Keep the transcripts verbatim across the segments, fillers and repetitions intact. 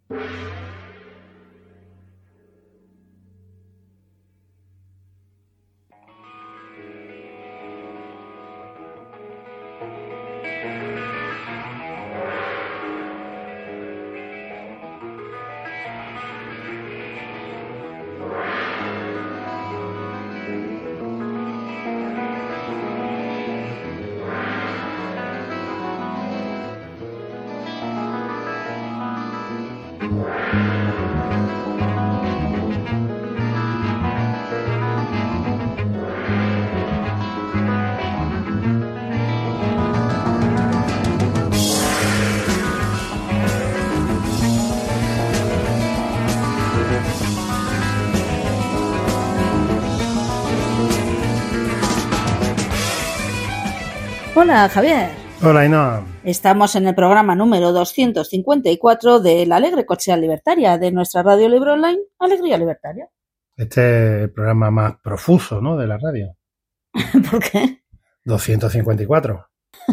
Hola, Javier. Hola, Ainhoa. Estamos en el programa número doscientos cincuenta y cuatro de la Alegre Cochea Libertaria de nuestra radio libre online, Alegría Libertaria. Este es el programa más profuso, ¿no?, de la radio. ¿Por qué? doscientos cincuenta y cuatro.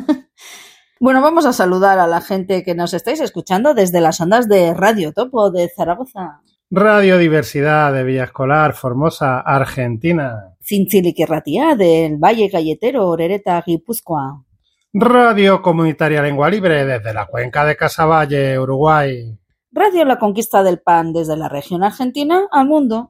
Bueno, vamos a saludar a la gente que nos estáis escuchando desde las ondas de Radio Topo de Zaragoza. Radio Diversidad de Villa Escolar, Formosa, Argentina. Zintzilique Ratia del Valle Galletero, Orereta, Guipúzcoa. Radio Comunitaria Lengua Libre desde la cuenca de Casaballe, Uruguay. Radio La Conquista del Pan desde la región argentina al mundo.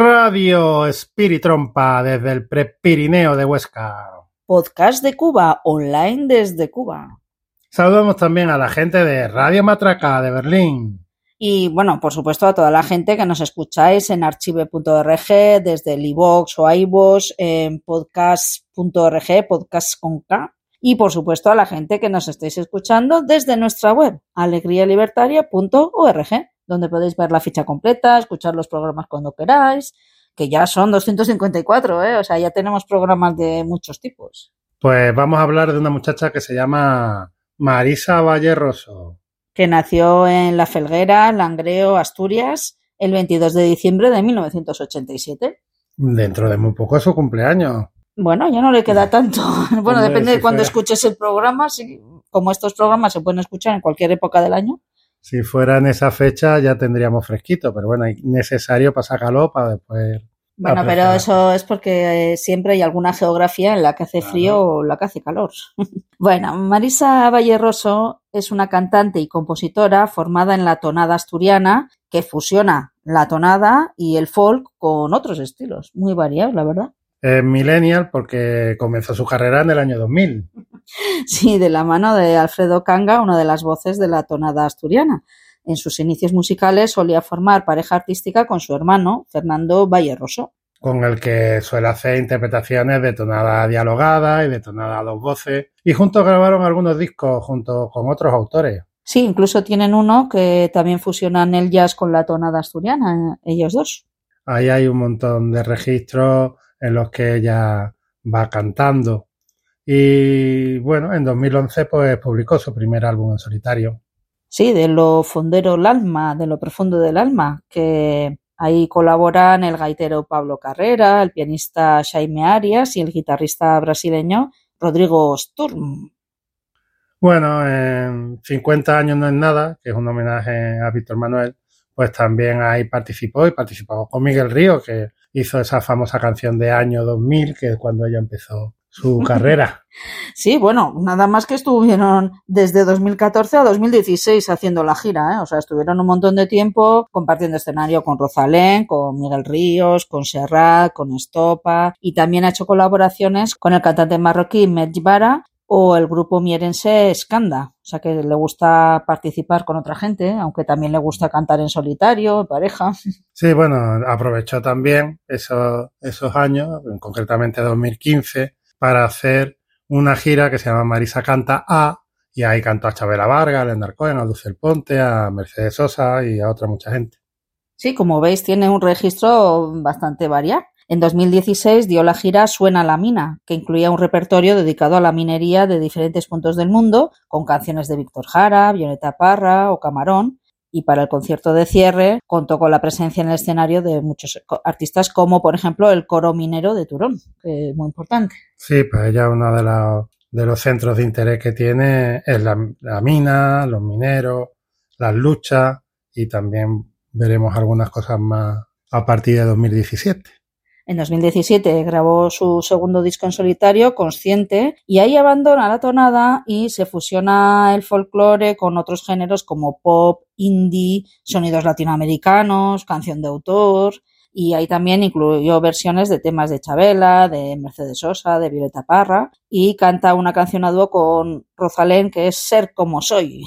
Radio Espiritrompa desde el Prepirineo de Huesca. Podcast de Cuba, online desde Cuba. Saludamos también a la gente de Radio Matraca de Berlín. Y, bueno, por supuesto, a toda la gente que nos escucháis en archive punto org, desde el iVoox o iVoox, en podcast punto org, podcast con K. Y, por supuesto, a la gente que nos estáis escuchando desde nuestra web, alegría libertaria punto org, donde podéis ver la ficha completa, escuchar los programas cuando queráis, que ya son doscientos cincuenta y cuatro, ¿eh? O sea, ya tenemos programas de muchos tipos. Pues vamos a hablar de una muchacha que se llama Marisa Valle-Roso, que nació en La Felguera, Langreo, Asturias, el veintidós de diciembre de mil novecientos ochenta y siete. Dentro de muy poco es su cumpleaños. Bueno, ya no le queda tanto. Bueno, Hombre, depende si de cuándo fuera... escuches el programa. Sí, como estos programas se pueden escuchar en cualquier época del año. Si fuera en esa fecha ya tendríamos fresquito, pero bueno, es necesario para sacarlo para después... Bueno, pero eso es porque eh, siempre hay alguna geografía en la que hace frío claro. o la que hace calor. Bueno, Marisa Valle-Roso es una cantante y compositora formada en la tonada asturiana que fusiona la tonada y el folk con otros estilos, muy variados, la verdad. Es millennial porque comenzó su carrera en el año dos mil. Sí, de la mano de Alfredo Canga, una de las voces de la tonada asturiana. En sus inicios musicales solía formar pareja artística con su hermano, Fernando Valle-Roso. Con el que suele hacer interpretaciones de tonada dialogada y de tonada a dos voces. Y juntos grabaron algunos discos junto con otros autores. Sí, incluso tienen uno que también fusionan el jazz con la tonada asturiana, ellos dos. Ahí hay un montón de registros en los que ella va cantando. Y bueno, en dos mil once pues publicó su primer álbum en solitario. Sí, de lo fondero el alma, de lo profundo del alma, que ahí colaboran el gaitero Pablo Carrera, el pianista Jaime Arias y el guitarrista brasileño Rodrigo Sturm. Bueno, en cincuenta años no es nada, que es un homenaje a Víctor Manuel, pues también ahí participó y participó con Miguel Río, que hizo esa famosa canción de año dos mil, que es cuando ella empezó su carrera. Sí, bueno, nada más que estuvieron desde dos mil catorce a dos mil dieciséis haciendo la gira, ¿eh? O sea, estuvieron un montón de tiempo compartiendo escenario con Rosalén, con Miguel Ríos, con Serrat, con Estopa, y también ha hecho colaboraciones con el cantante marroquí Medjbara o el grupo mierense Skanda. O sea, que le gusta participar con otra gente, ¿eh? Aunque también le gusta cantar en solitario, en pareja. Sí, bueno, aprovechó también esos, esos años, concretamente dos mil quince, para hacer una gira que se llama Marisa Canta A, y ahí cantó a Chabela Vargas, a Leonard Cohen, a Dulce El Ponte, a Mercedes Sosa y a otra mucha gente. Sí, como veis, tiene un registro bastante variado. En dos mil dieciséis dio la gira Suena la mina, que incluía un repertorio dedicado a la minería de diferentes puntos del mundo, con canciones de Víctor Jara, Violeta Parra o Camarón. Y para el concierto de cierre contó con la presencia en el escenario de muchos artistas, como por ejemplo el Coro Minero de Turón, que es muy importante. Sí, pues ella uno de los, de los centros de interés que tiene es la, la mina, los mineros, las luchas y también veremos algunas cosas más a partir de dos mil diecisiete. En dos mil diecisiete grabó su segundo disco en solitario, Consciente, y ahí abandona la tonada y se fusiona el folclore con otros géneros como pop, indie, sonidos latinoamericanos, canción de autor, y ahí también incluyó versiones de temas de Chabela, de Mercedes Sosa, de Violeta Parra, y canta una canción a dúo con Rosalén que es Ser como soy.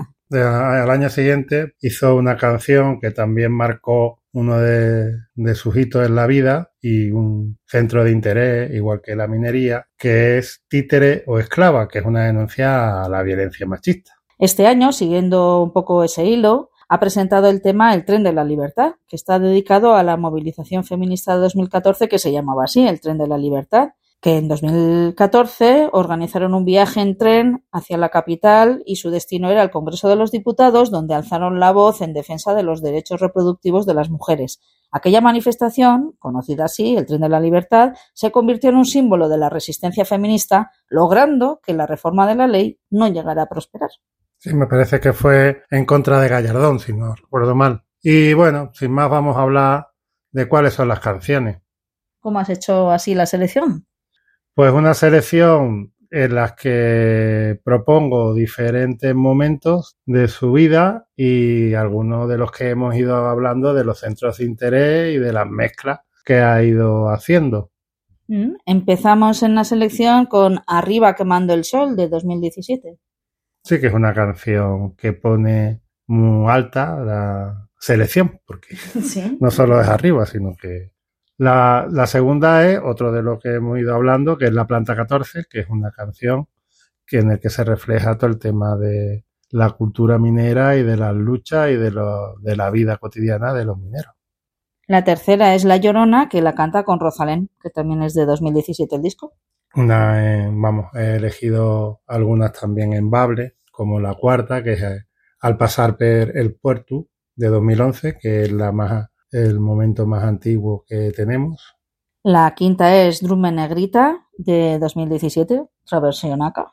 Al año siguiente hizo una canción que también marcó uno de, de sus hitos en la vida y un centro de interés, igual que la minería, que es Títere o Esclava, que es una denuncia a la violencia machista. Este año, siguiendo un poco ese hilo, ha presentado el tema El Tren de la Libertad, que está dedicado a la movilización feminista de dos mil catorce, que se llamaba así, El Tren de la Libertad, que en dos mil catorce organizaron un viaje en tren hacia la capital y su destino era el Congreso de los Diputados, donde alzaron la voz en defensa de los derechos reproductivos de las mujeres. Aquella manifestación, conocida así, el Tren de la Libertad, se convirtió en un símbolo de la resistencia feminista, logrando que la reforma de la ley no llegara a prosperar. Sí, me parece que fue en contra de Gallardón, si no recuerdo mal. Y bueno, sin más vamos a hablar de cuáles son las canciones. ¿Cómo has hecho así la selección? Pues una selección en la que propongo diferentes momentos de su vida y algunos de los que hemos ido hablando de los centros de interés y de las mezclas que ha ido haciendo. Empezamos en la selección con Arriba quemando el sol de dos mil diecisiete. Sí, que es una canción que pone muy alta la selección, porque ¿sí? No solo es arriba, sino que La, la segunda es otro de lo que hemos ido hablando, que es La Planta catorce, que es una canción que en el que se refleja todo el tema de la cultura minera y de las luchas y de, lo, de la vida cotidiana de los mineros. La tercera es La Llorona, que la canta con Rosalén, que también es de dos mil diecisiete el disco. Una, eh, vamos, he elegido algunas también en Bable, como la cuarta, que es Al pasar per el puerto, de dos mil once, que es la más... el momento más antiguo que tenemos. La quinta es Drume Negrita, de dos mil diecisiete, otra versión acá.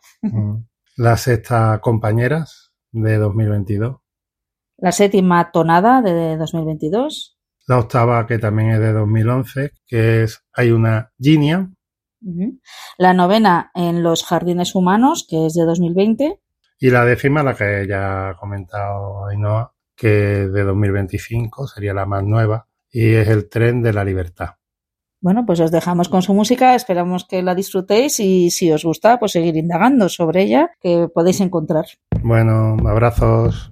La sexta, Compañeras, de dos mil veintidós. La séptima, Tonada, de dos mil veintidós. La octava, que también es de dos mil once, que es Hay una Ginia. Uh-huh. La novena, En los jardines humanos, que es de dos mil veinte. Y la décima, la que ya ha comentado Ainhoa, que de dos mil veinticinco sería la más nueva, y es El Tren de la Libertad. Bueno, pues os dejamos con su música, esperamos que la disfrutéis y si os gusta, pues seguir indagando sobre ella, que podéis encontrar. Bueno, abrazos.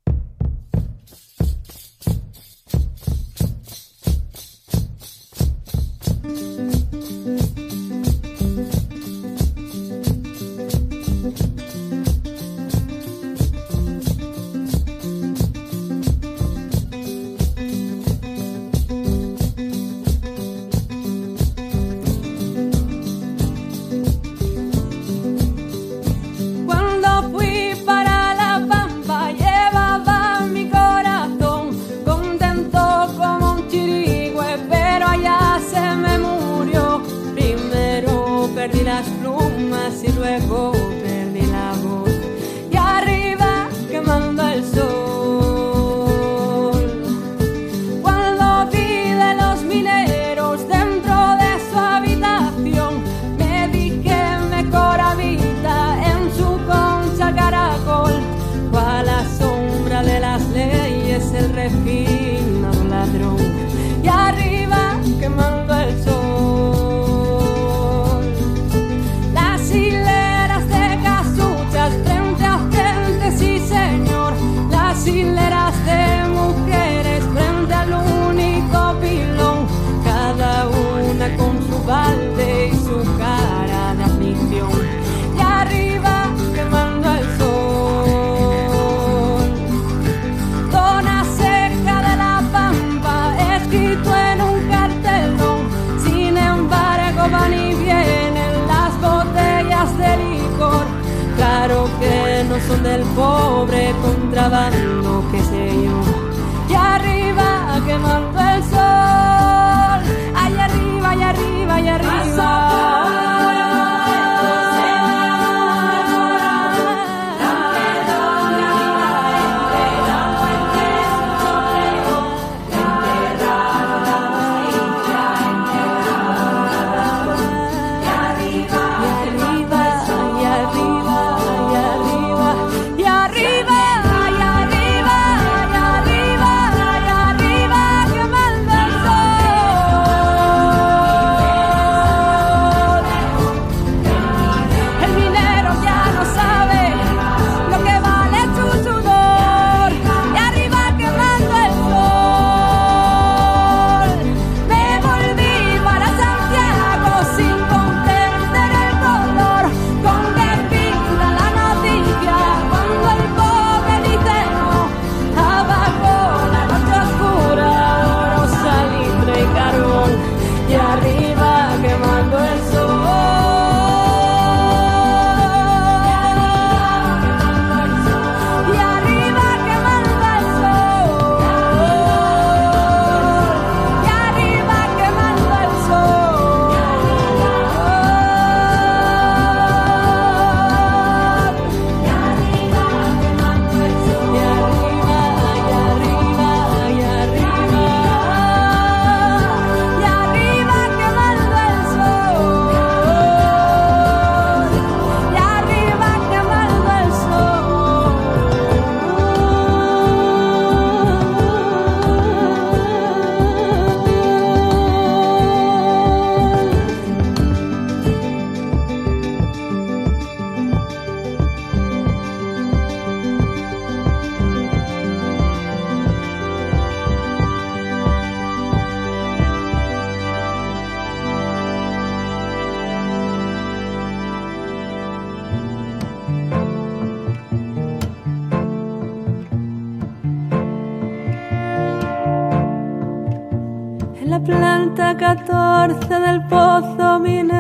Son del pobre contrabando, qué sé yo. Y arriba quemando el sol, allá arriba, allá arriba, allá arriba. planta catorce del pozo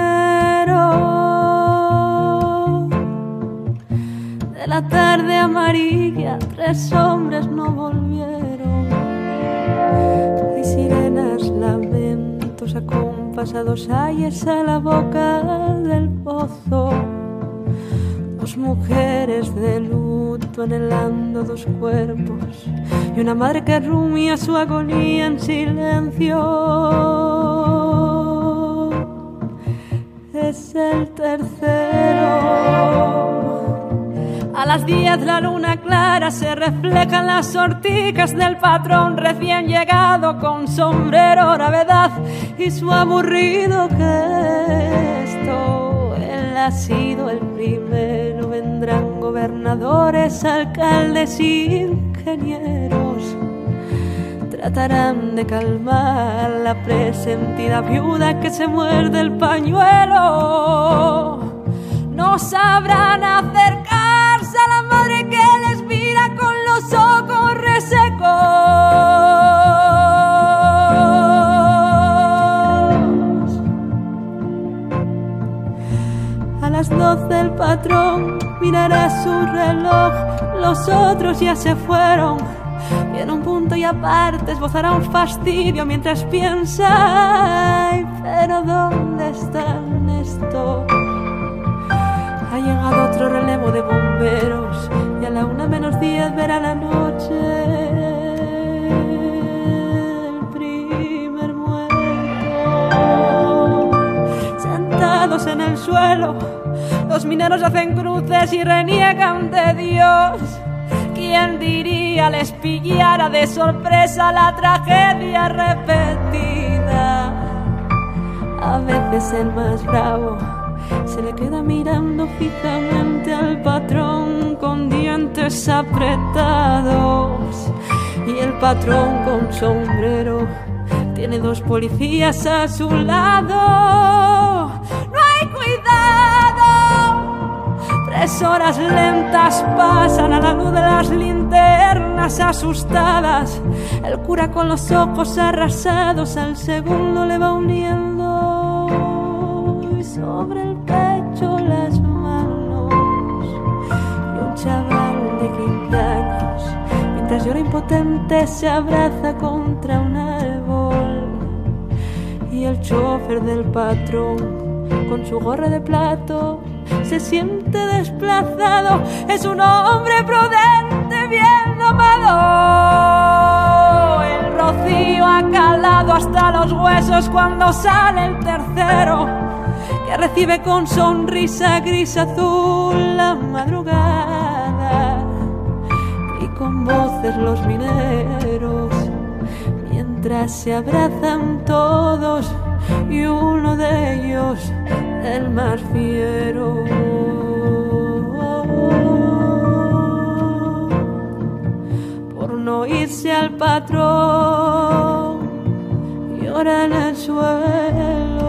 minero. De la tarde amarilla tres hombres no volvieron. Hay sirenas, lamentos acompasados, ayes a la boca del pozo. Dos mujeres de luto anhelando dos cuerpos y una madre que rumia su agonía en silencio. Es el tercero. A las diez la luna clara se refleja en las sortijas del patrón recién llegado con sombrero, gravedad y su aburrido gesto. Él ha sido el primero, vendrán gobernadores, alcaldes y ingenieros. Tratarán de calmar la presentida viuda que se muerde el pañuelo. No sabrán acercarse a la madre que les mira con los ojos resecos. A las doce el patrón mirará su reloj, los otros ya se fueron. Y en un punto y aparte esbozará un fastidio mientras piensa: ay, pero ¿dónde están estos? Ha llegado otro relevo de bomberos y a la una menos diez verá la noche el primer muerto. Sentados en el suelo, los mineros hacen cruces y reniegan de Dios. ¿Quién diría les pillara de sorpresa la tragedia repetida? A veces el más bravo se le queda mirando fijamente al patrón con dientes apretados. Y el patrón con sombrero tiene dos policías a su lado. ¡No hay cuidado! Tres horas lentas pasan a la luz de las linternas asustadas. El cura con los ojos arrasados al segundo le va uniendo sobre el pecho las manos. Y un chaval de quince años, mientras llora impotente, se abraza contra un árbol. Y el chofer del patrón, con su gorra de plato, se siente desplazado. Es un hombre prudente, bien domado. El rocío ha calado hasta los huesos cuando sale el tercero, que recibe con sonrisa gris azul la madrugada. Y con voces los mineros, mientras se abrazan todos, y uno de ellos, el más fiero, por no irse al patrón, llora en el suelo.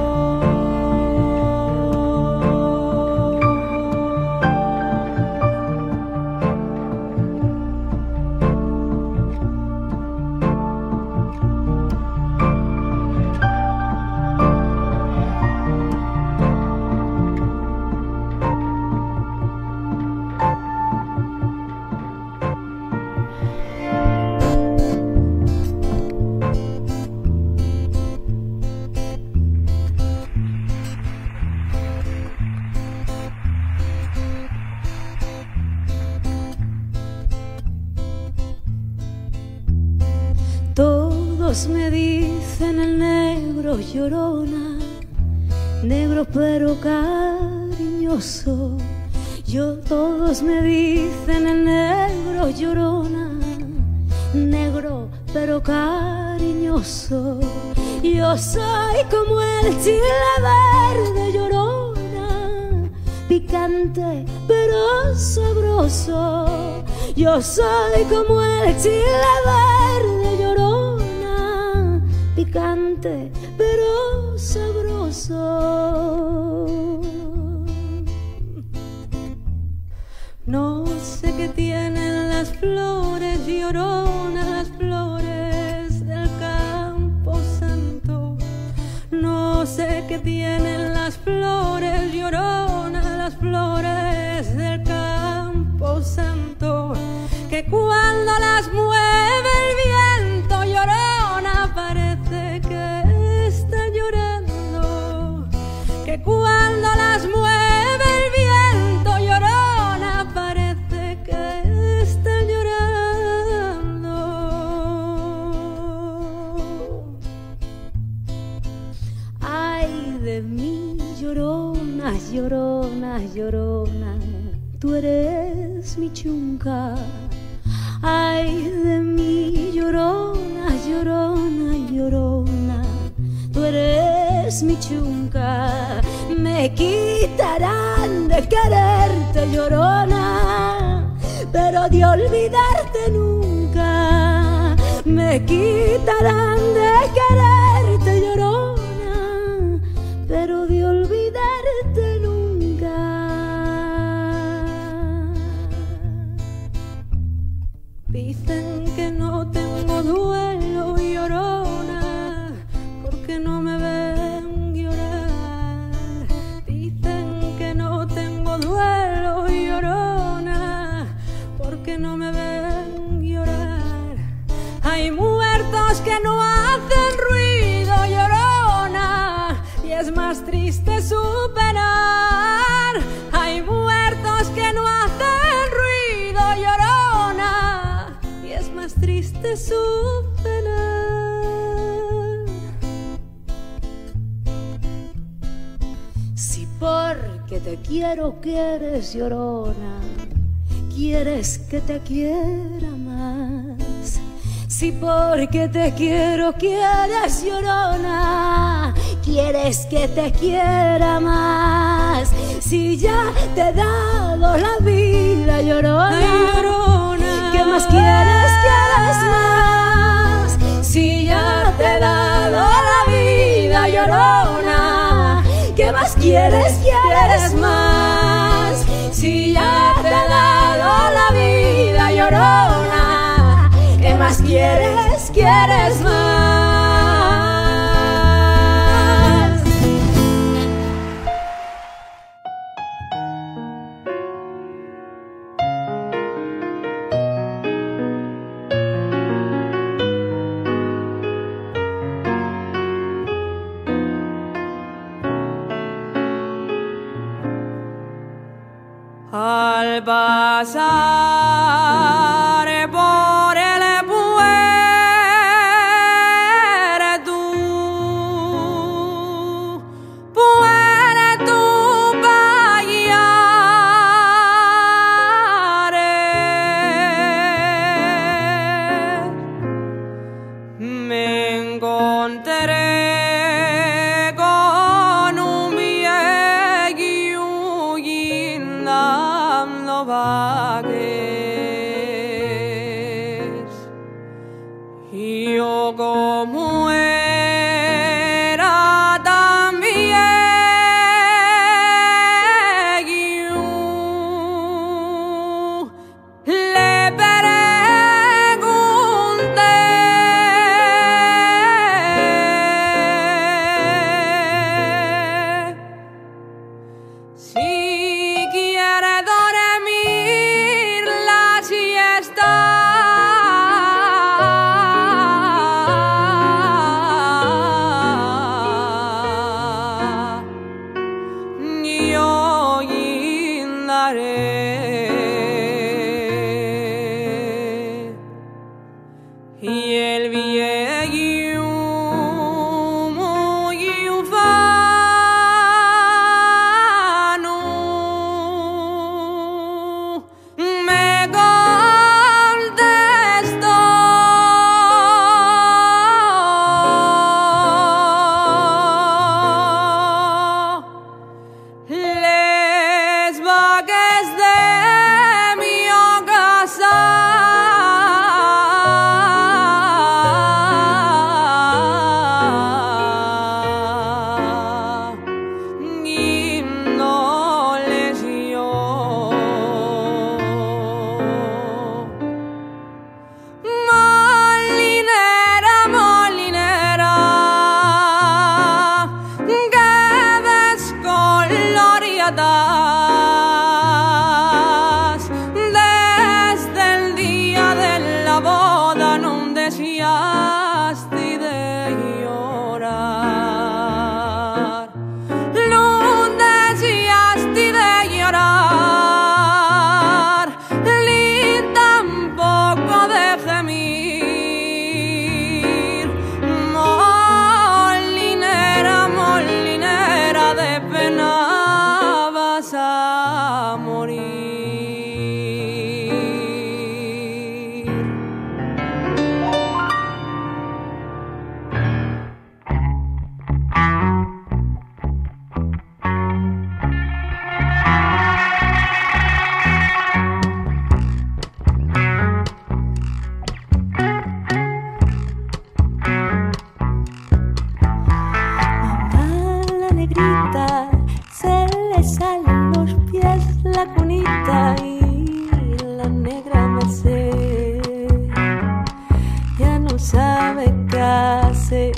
Todos me dicen el negro llorona, negro pero cariñoso. Yo todos me dicen el negro llorona, negro pero cariñoso. Yo soy como el chile verde llorona, picante pero sabroso. Yo soy como el chile verde llorona, picante pero sabroso. No sé qué tienen las flores lloronas, las flores del campo santo. tienen las flores, Llorona, las flores del campo santo, que cuando las mueve el viento, Llorona, parece que está llorando, que cuando las mueve el viento, Llorona, parece que está llorando. Ay de mí, Llorona, Llorona, Llorona, tú eres mi chunca. Ay de mí, Llorona, Llorona, Llorona, tú eres mi chunca. Me quitarán de quererte, Llorona, pero de olvidarte nunca. Me quitarán de quererte, Llorona, pero de olvidarte nunca. Dicen que no tengo duelo, Llorona, porque no me ven llorar. Dicen que no tengo duelo, Llorona, porque no me ven llorar. Hay muertos que no hacen ruido, Llorona, y es más triste su penar. Hay muertos que no hacen ruido, Llorona, y es más triste su penar. Si porque te quiero quieres, Llorona, quieres que te quiera más. Si porque te quiero quieres, Llorona, quieres que te quiera más. Si ya te he dado la vida, Llorona, ay, Llorona, ¿qué más quieres, quieres más? Si ya te he dado la vida, Llorona, ¿qué más quieres, quieres más? Si ya te he dado la vida, Llorona, ¿qué más quieres, quieres más? Al pasar por el puerto, puerto Payares, me encontré con un viejo guindando vaques. Y yo como era tan viejo, le pregunté si quiere dormir la siesta. Yo guindaré. Y el viejo muy ufano me contestó: les vaques de cunita y la negra Merced ya no sabe qué hacer.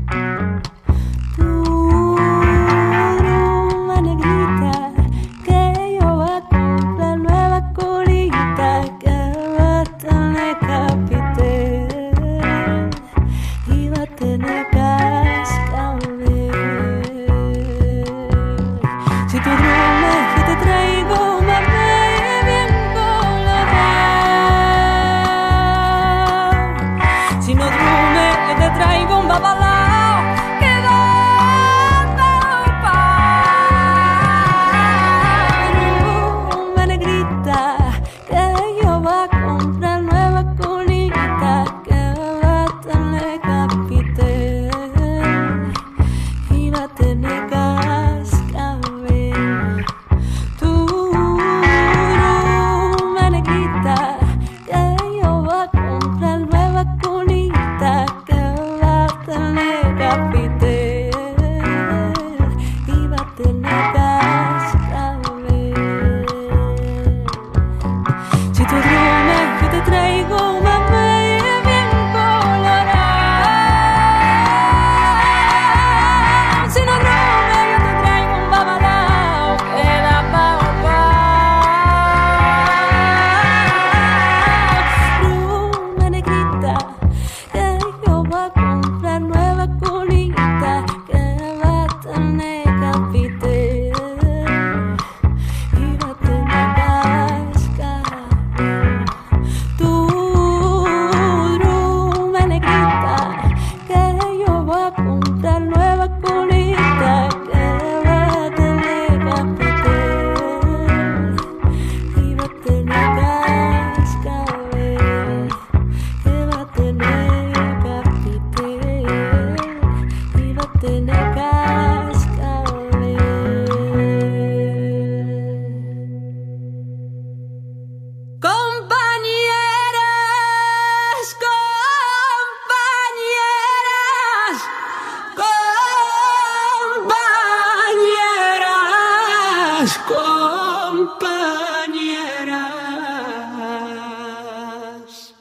Compañeras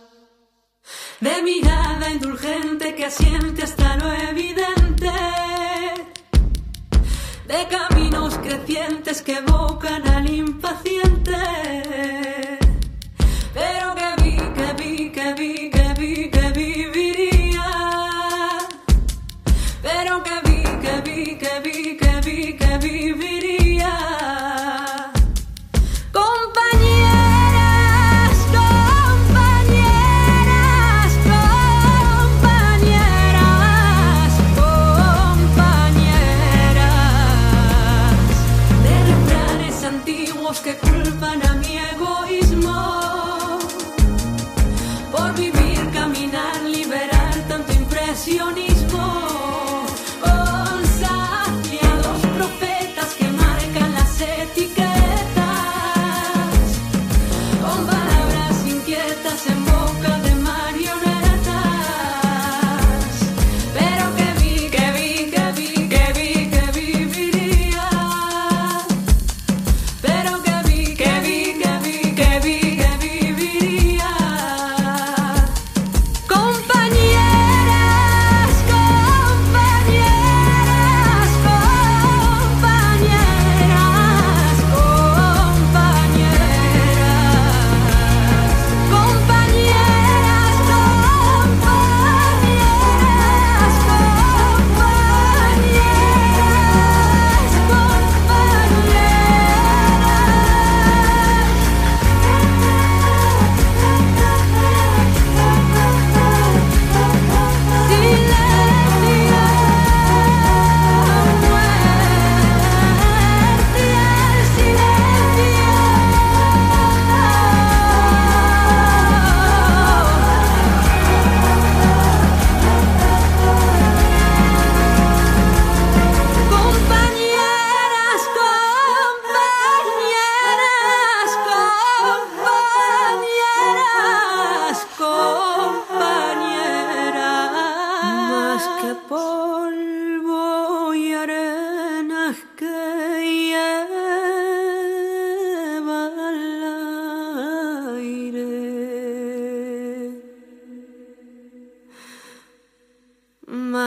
de mirada indulgente que asiente hasta lo evidente, de caminos crecientes que evocan al impaciente, pero que vi, que vi, que vi, que vi, que viviría, pero que vi, que vi, que vi, que vi, que viviría.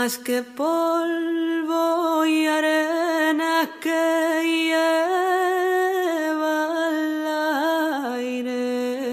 más que polvo y arena que lleva el aire.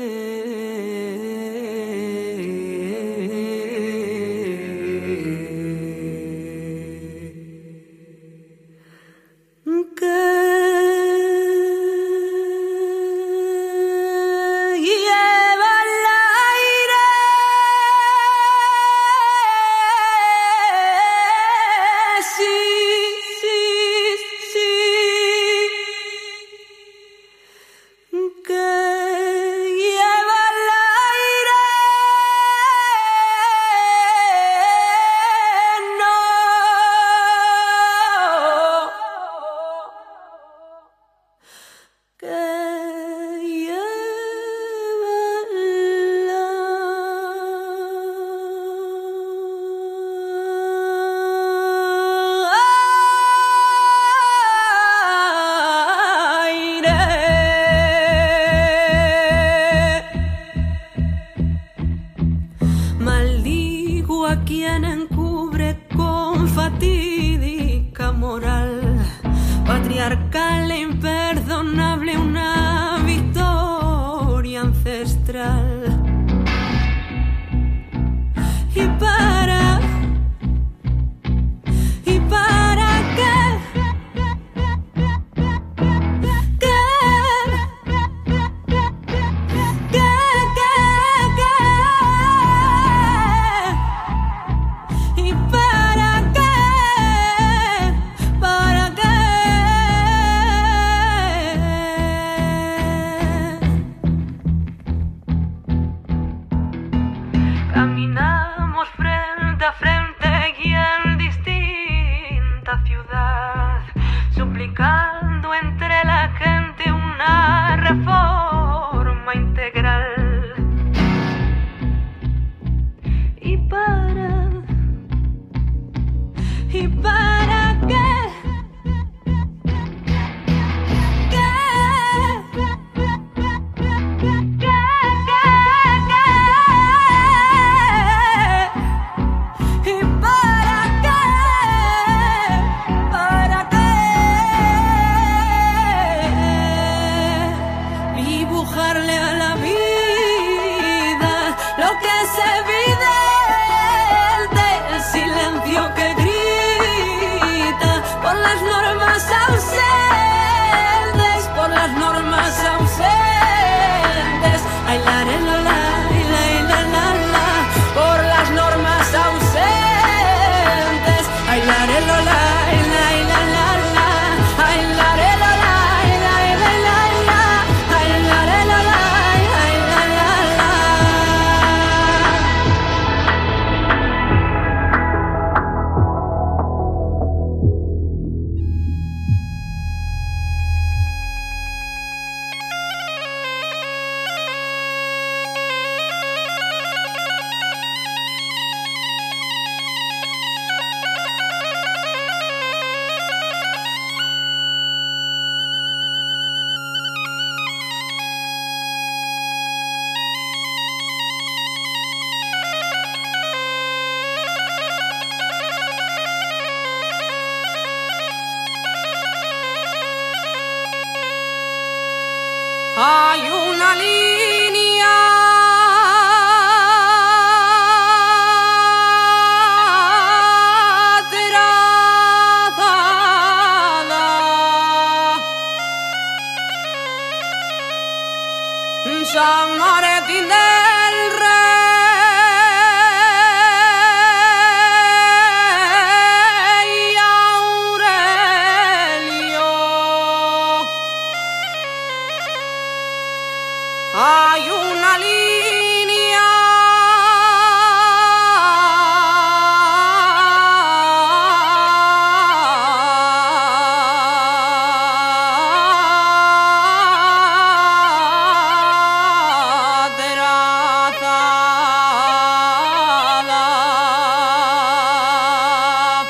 Hay una línea trazada, San Martín del Rey Aurelio. Hay una línea trazada.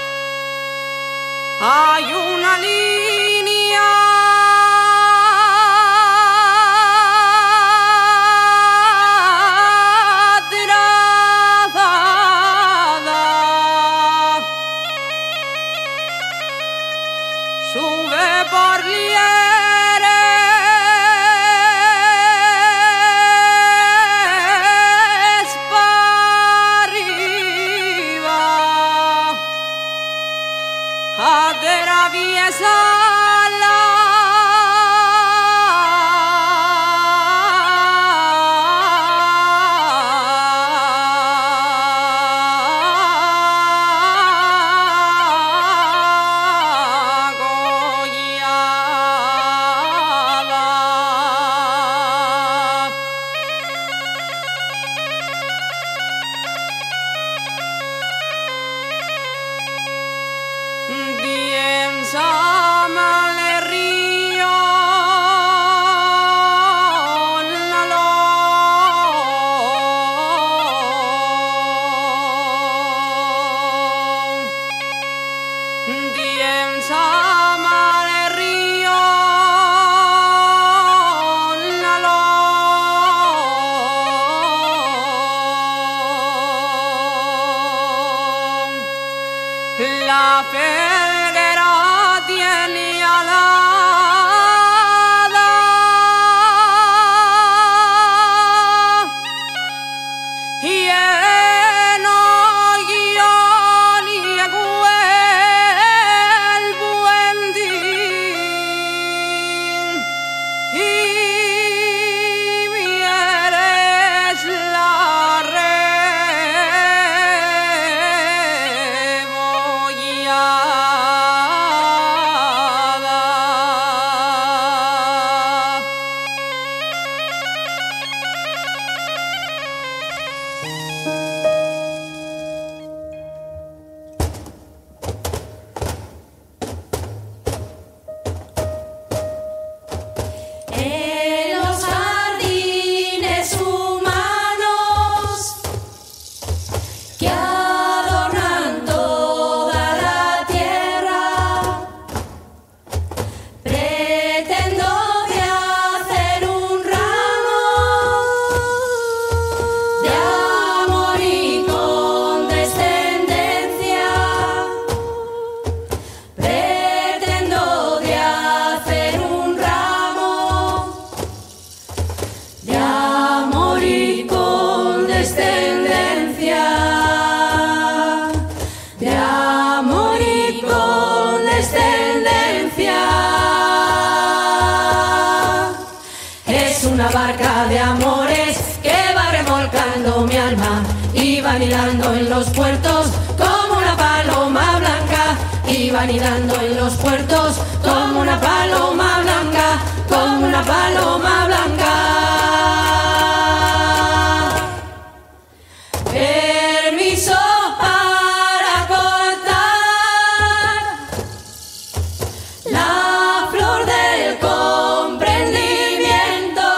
Hay una línea felguera tiene alada y en guión y el buen din y eres la En los jardines humanos que adornan toda la tierra, pretendo de hacer un ramo de amor y condescendencia. Pretendo de hacer un ramo de amor y condescendencia, de amor y condescendencia. Es una barca de amores que va remolcando mi alma y va anidando en los puertos como una paloma blanca, y va anidando en los puertos como una paloma blanca, como una paloma blanca. Permiso para cortar la flor del comprendimiento,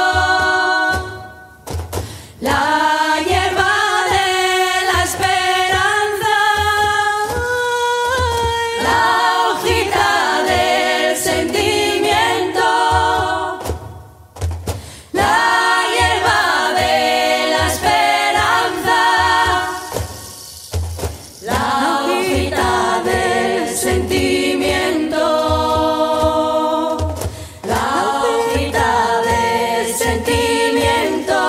la hierba de la esperanza, la hojita del sentimiento, la hierba de la esperanza, la hojita del sentimiento, la hojita del sentimiento.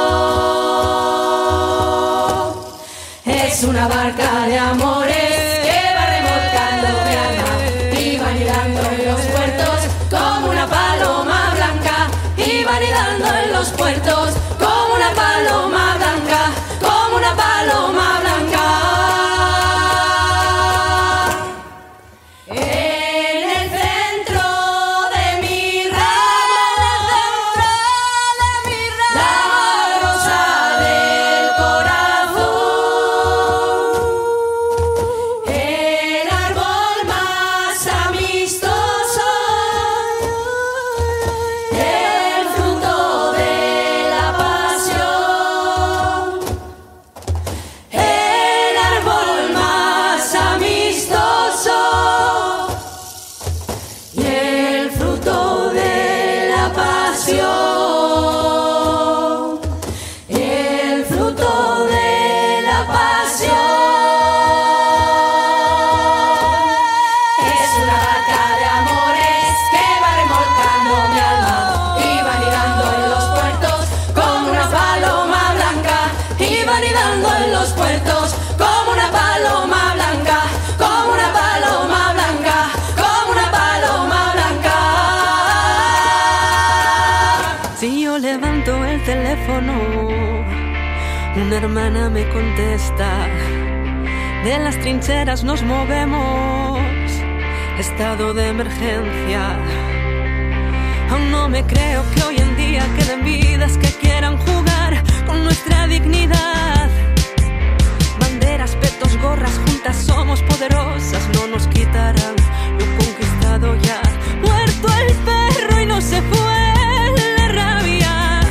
Es una barca de amores que va remolcando mi alma y va anidando en los puertos como una paloma blanca, y va anidando en los puertos como una paloma blanca, como una paloma blanca. En el centro de mi ramo, la rosa del corazón, el árbol más amistoso, el fruto de la pasión, el árbol más amistoso y el fruto de la pasión, el fruto de la pasión. Es una barca de amores que va remolcando mi alma y va anidando en los puertos como una paloma blanca, y va anidando en los puertos como una paloma blanca, como una paloma blanca, como una paloma blanca. Si yo levanto el teléfono, una hermana me contesta: de las trincheras nos movemos, estado de emergencia. Aún no me creo que hoy en día queden vidas que quieran jugar con nuestra dignidad. Banderas, petos, gorras, juntas somos poderosas, no nos quitarán lo conquistado ya. Muerto el perro y no se fue la rabia.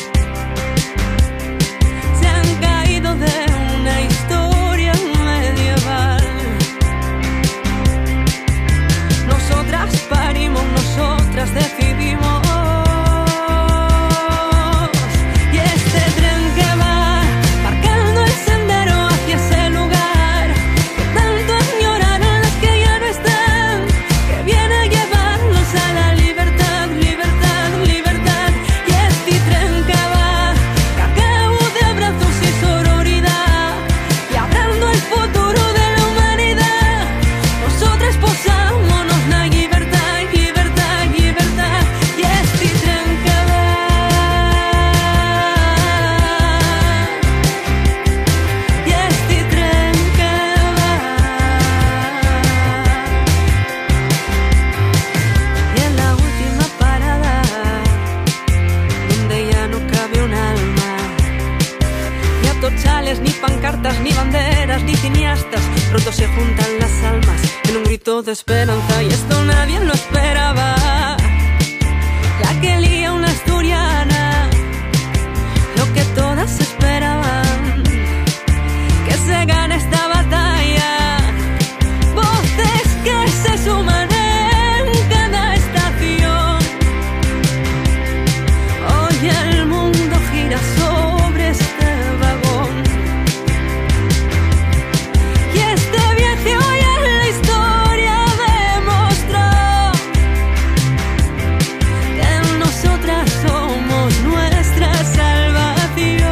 Se han caído de una historia medieval. Nosotras parimos, nosotras decidimos. Y este tren que va marcando el sendero hacia ese lugar que tanto añoraron las que ya no están. voz de esperanza y esto nadie lo esperaba. La que lía una asturiana, lo que todas esperaban, que se gane esta batalla. Voces que se suman en cada estación. Hoy el mundo gira sobre este vagón. Y este viaje hoy en la historia demostró que nosotras somos nuestra salvación.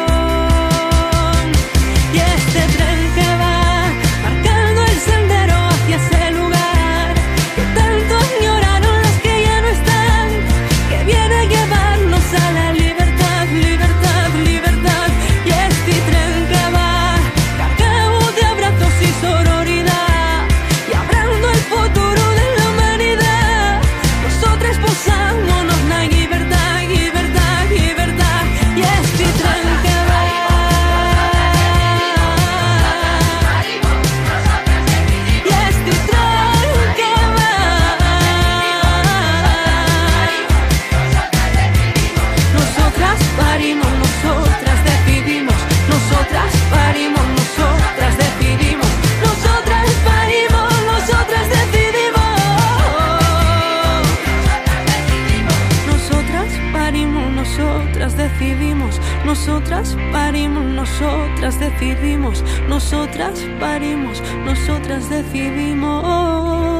Y este tren que va marcando el sendero hacia ese lugar que tanto añoraron los que ya no están, que viene a llevarnos a la libertad, libertad, libertad. Y este tren que va cargado de abrazos y sororidad y abriendo el futuro de la humanidad. Nosotras posándonos la libertad, libertad, libertad. Y este tren que va, y este tren que va. Nosotras parimos, nosotras decidimos. Nosotras parimos, nosotras decidimos. Nosotras parimos, nosotras decidimos. Nosotras parimos, nosotras decidimos. Nosotras parimos, nosotras decidimos. Nosotras parimos, nosotras decidimos.